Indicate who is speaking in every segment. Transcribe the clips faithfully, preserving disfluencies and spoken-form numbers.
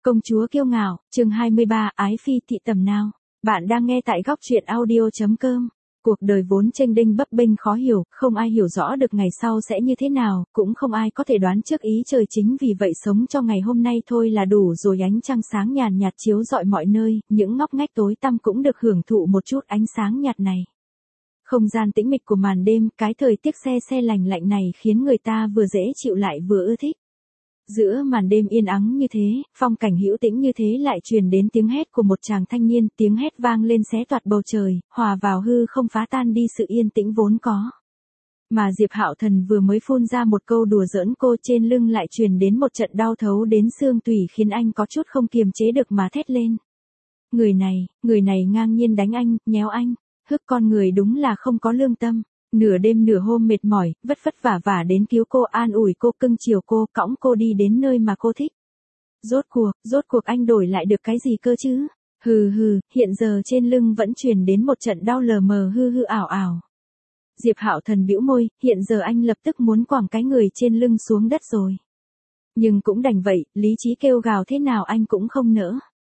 Speaker 1: Công chúa kiêu ngạo, chương hai mươi ba, ái phi thị tầm nào. Bạn đang nghe tại góc truyện audio.com. Cuộc đời vốn chênh đênh bấp bênh khó hiểu, không ai hiểu rõ được ngày sau sẽ như thế nào, cũng không ai có thể đoán trước ý trời, chính vì vậy sống cho ngày hôm nay thôi là đủ rồi. Ánh trăng sáng nhàn nhạt chiếu rọi mọi nơi, những ngóc ngách tối tăm cũng được hưởng thụ một chút ánh sáng nhạt này. Không gian tĩnh mịch của màn đêm, cái thời tiết se se lạnh lạnh này khiến người ta vừa dễ chịu lại vừa ưa thích. Giữa màn đêm yên ắng như thế, phong cảnh hữu tĩnh như thế lại truyền đến tiếng hét của một chàng thanh niên, tiếng hét vang lên xé toạc bầu trời, hòa vào hư không phá tan đi sự yên tĩnh vốn có. Mà Diệp Hạo Thần vừa mới phun ra một câu đùa giỡn, cô trên lưng lại truyền đến một trận đau thấu đến xương tủy khiến anh có chút không kiềm chế được mà thét lên. Người này, người này ngang nhiên đánh anh, nhéo anh, hức con người đúng là không có lương tâm. Nửa đêm nửa hôm mệt mỏi, vất vất vả vả đến cứu cô, an ủi cô, cưng chiều cô, cõng cô đi đến nơi mà cô thích. Rốt cuộc, rốt cuộc anh đổi lại được cái gì cơ chứ? Hừ hừ, hiện giờ trên lưng vẫn truyền đến một trận đau lờ mờ hư hư ảo ảo. Diệp Hạo Thần bĩu môi, hiện giờ anh lập tức muốn quẳng cái người trên lưng xuống đất rồi. Nhưng cũng đành vậy, lý trí kêu gào thế nào anh cũng không nỡ.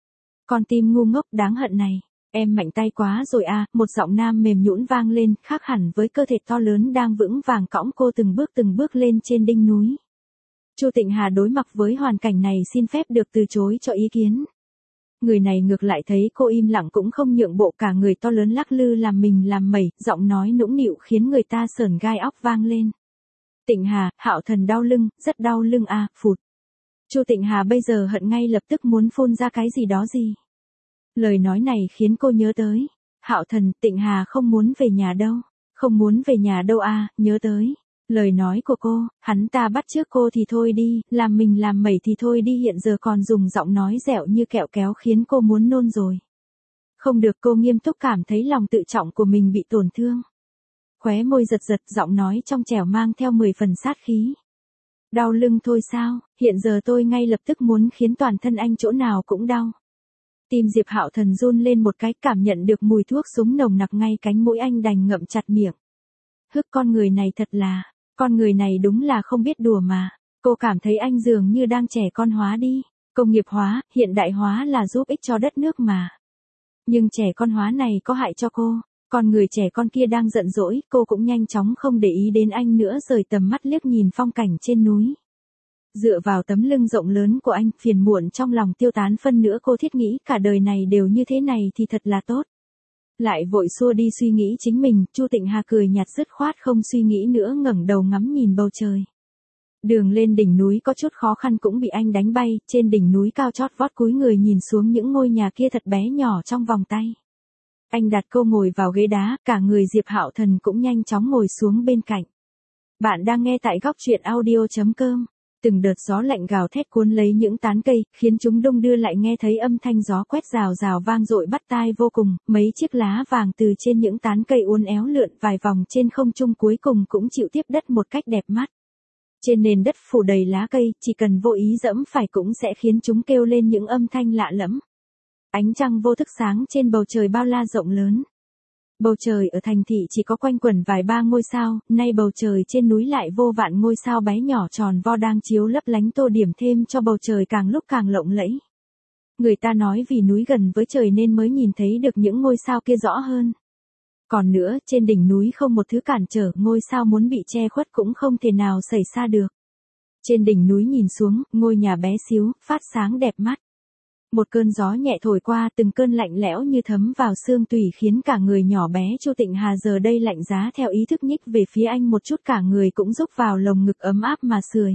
Speaker 1: Con tim ngu ngốc đáng hận này. Em mạnh tay quá rồi à, một giọng nam mềm nhũn vang lên, khác hẳn với cơ thể to lớn đang vững vàng cõng cô từng bước từng bước lên trên đỉnh núi. Chu Tịnh Hà đối mặt với hoàn cảnh này xin phép được từ chối cho ý kiến. Người này ngược lại thấy cô im lặng cũng không nhượng bộ, cả người to lớn lắc lư làm mình làm mẩy, giọng nói nũng nịu khiến người ta sởn gai óc vang lên. Tịnh Hà, Hạo Thần đau lưng, rất đau lưng à, phụt. Chu Tịnh Hà bây giờ hận ngay lập tức muốn phun ra cái gì đó gì. Lời nói này khiến cô nhớ tới. Hạo Thần, Tịnh Hà không muốn về nhà đâu. Không muốn về nhà đâu à, nhớ tới. Lời nói của cô, hắn ta bắt chước cô thì thôi đi, làm mình làm mẩy thì thôi đi, hiện giờ còn dùng giọng nói dẻo như kẹo kéo khiến cô muốn nôn rồi. Không được, cô nghiêm túc cảm thấy lòng tự trọng của mình bị tổn thương. Khóe môi giật giật, giọng nói trong trẻo mang theo mười phần sát khí. Đau lưng thôi sao, hiện giờ tôi ngay lập tức muốn khiến toàn thân anh chỗ nào cũng đau. Tim Diệp Hạo Thần run lên một cái, cảm nhận được mùi thuốc súng nồng nặc ngay cánh mũi, anh đành ngậm chặt miệng. Hức, con người này thật là, con người này đúng là không biết đùa mà. Cô cảm thấy anh dường như đang trẻ con hóa đi. Công nghiệp hóa, hiện đại hóa là giúp ích cho đất nước mà. Nhưng trẻ con hóa này có hại cho cô. Con người trẻ con kia đang giận dỗi, cô cũng nhanh chóng không để ý đến anh nữa, rời tầm mắt liếc nhìn phong cảnh trên núi. Dựa vào tấm lưng rộng lớn của anh, phiền muộn trong lòng tiêu tán phân nữa, cô thiết nghĩ cả đời này đều như thế này thì thật là tốt. Lại vội xua đi suy nghĩ chính mình, Chu Tịnh Hà cười nhạt dứt khoát không suy nghĩ nữa, ngẩng đầu ngắm nhìn bầu trời. Đường lên đỉnh núi có chút khó khăn cũng bị anh đánh bay, trên đỉnh núi cao chót vót cúi người nhìn xuống những ngôi nhà kia thật bé nhỏ trong vòng tay. Anh đặt cô ngồi vào ghế đá, cả người Diệp Hạo Thần cũng nhanh chóng ngồi xuống bên cạnh. Bạn đang nghe tại góc truyện audio.com. Từng đợt gió lạnh gào thét cuốn lấy những tán cây, khiến chúng đung đưa, lại nghe thấy âm thanh gió quét rào rào vang dội bắt tai vô cùng, mấy chiếc lá vàng từ trên những tán cây uốn éo lượn vài vòng trên không trung, cuối cùng cũng chịu tiếp đất một cách đẹp mắt. Trên nền đất phủ đầy lá cây, chỉ cần vô ý dẫm phải cũng sẽ khiến chúng kêu lên những âm thanh lạ lẫm. Ánh trăng vô thức sáng trên bầu trời bao la rộng lớn. Bầu trời ở thành thị chỉ có quanh quẩn vài ba ngôi sao, nay bầu trời trên núi lại vô vạn ngôi sao bé nhỏ tròn vo đang chiếu lấp lánh, tô điểm thêm cho bầu trời càng lúc càng lộng lẫy. Người ta nói vì núi gần với trời nên mới nhìn thấy được những ngôi sao kia rõ hơn. Còn nữa, trên đỉnh núi không một thứ cản trở, ngôi sao muốn bị che khuất cũng không thể nào xảy ra được. Trên đỉnh núi nhìn xuống, ngôi nhà bé xíu, phát sáng đẹp mắt. Một cơn gió nhẹ thổi qua, từng cơn lạnh lẽo như thấm vào xương tủy khiến cả người nhỏ bé Chu Tịnh Hà giờ đây lạnh giá theo ý thức, nhích về phía anh một chút, cả người cũng rúc vào lồng ngực ấm áp mà sưởi.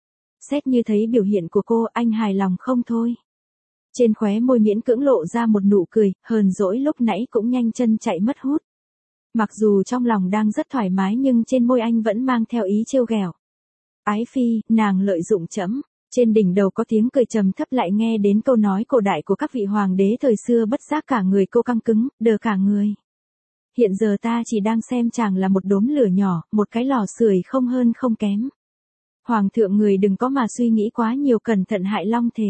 Speaker 1: Xét như thấy biểu hiện của cô, anh hài lòng không thôi. Trên khóe môi miễn cưỡng lộ ra một nụ cười, hờn dỗi lúc nãy cũng nhanh chân chạy mất hút. Mặc dù trong lòng đang rất thoải mái nhưng trên môi anh vẫn mang theo ý trêu ghẹo. Ái phi, nàng lợi dụng trẫm. Trên đỉnh đầu có tiếng cười trầm thấp, lại nghe đến câu nói cổ đại của các vị hoàng đế thời xưa, bất giác cả người cô căng cứng, đờ cả người. Hiện giờ ta chỉ đang xem chàng là một đốm lửa nhỏ, một cái lò sưởi không hơn không kém. Hoàng thượng người đừng có mà suy nghĩ quá nhiều, cẩn thận hại long thề.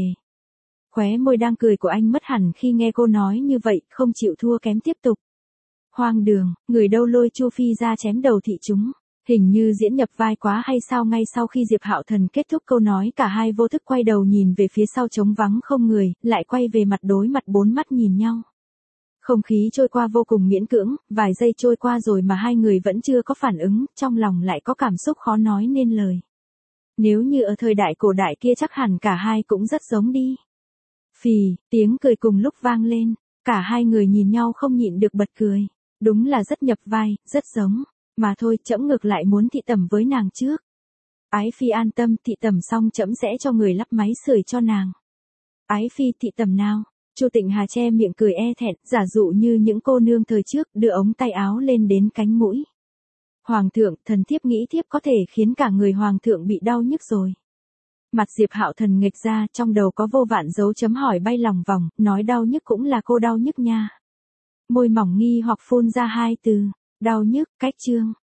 Speaker 1: Khóe môi đang cười của anh mất hẳn khi nghe cô nói như vậy, không chịu thua kém tiếp tục. Hoang đường, người đâu lôi Chu Phi ra chém đầu thị chúng. Hình như diễn nhập vai quá hay sao, ngay sau khi Diệp Hạo Thần kết thúc câu nói cả hai vô thức quay đầu nhìn về phía sau trống vắng không người, lại quay về mặt đối mặt bốn mắt nhìn nhau. Không khí trôi qua vô cùng miễn cưỡng, vài giây trôi qua rồi mà hai người vẫn chưa có phản ứng, trong lòng lại có cảm xúc khó nói nên lời. Nếu như ở thời đại cổ đại kia chắc hẳn cả hai cũng rất giống đi. Phì, tiếng cười cùng lúc vang lên, cả hai người nhìn nhau không nhịn được bật cười. Đúng là rất nhập vai, rất giống. Mà thôi, trẫm ngược lại muốn thị tẩm với nàng trước. Ái phi an tâm, thị tẩm xong trẫm sẽ cho người lắp máy sưởi cho nàng. Ái phi thị tẩm nào? Chu Tịnh Hà che miệng cười e thẹn, giả dụ như những cô nương thời trước, đưa ống tay áo lên đến cánh mũi. Hoàng thượng, thần thiếp nghĩ thiếp có thể khiến cả người hoàng thượng bị đau nhức rồi. Mặt Diệp Hạo Thần nghệch ra, trong đầu có vô vạn dấu chấm hỏi bay lòng vòng, nói đau nhức cũng là cô đau nhức nha. Môi mỏng nghi hoặc phun ra hai từ, đau nhức, cách chương.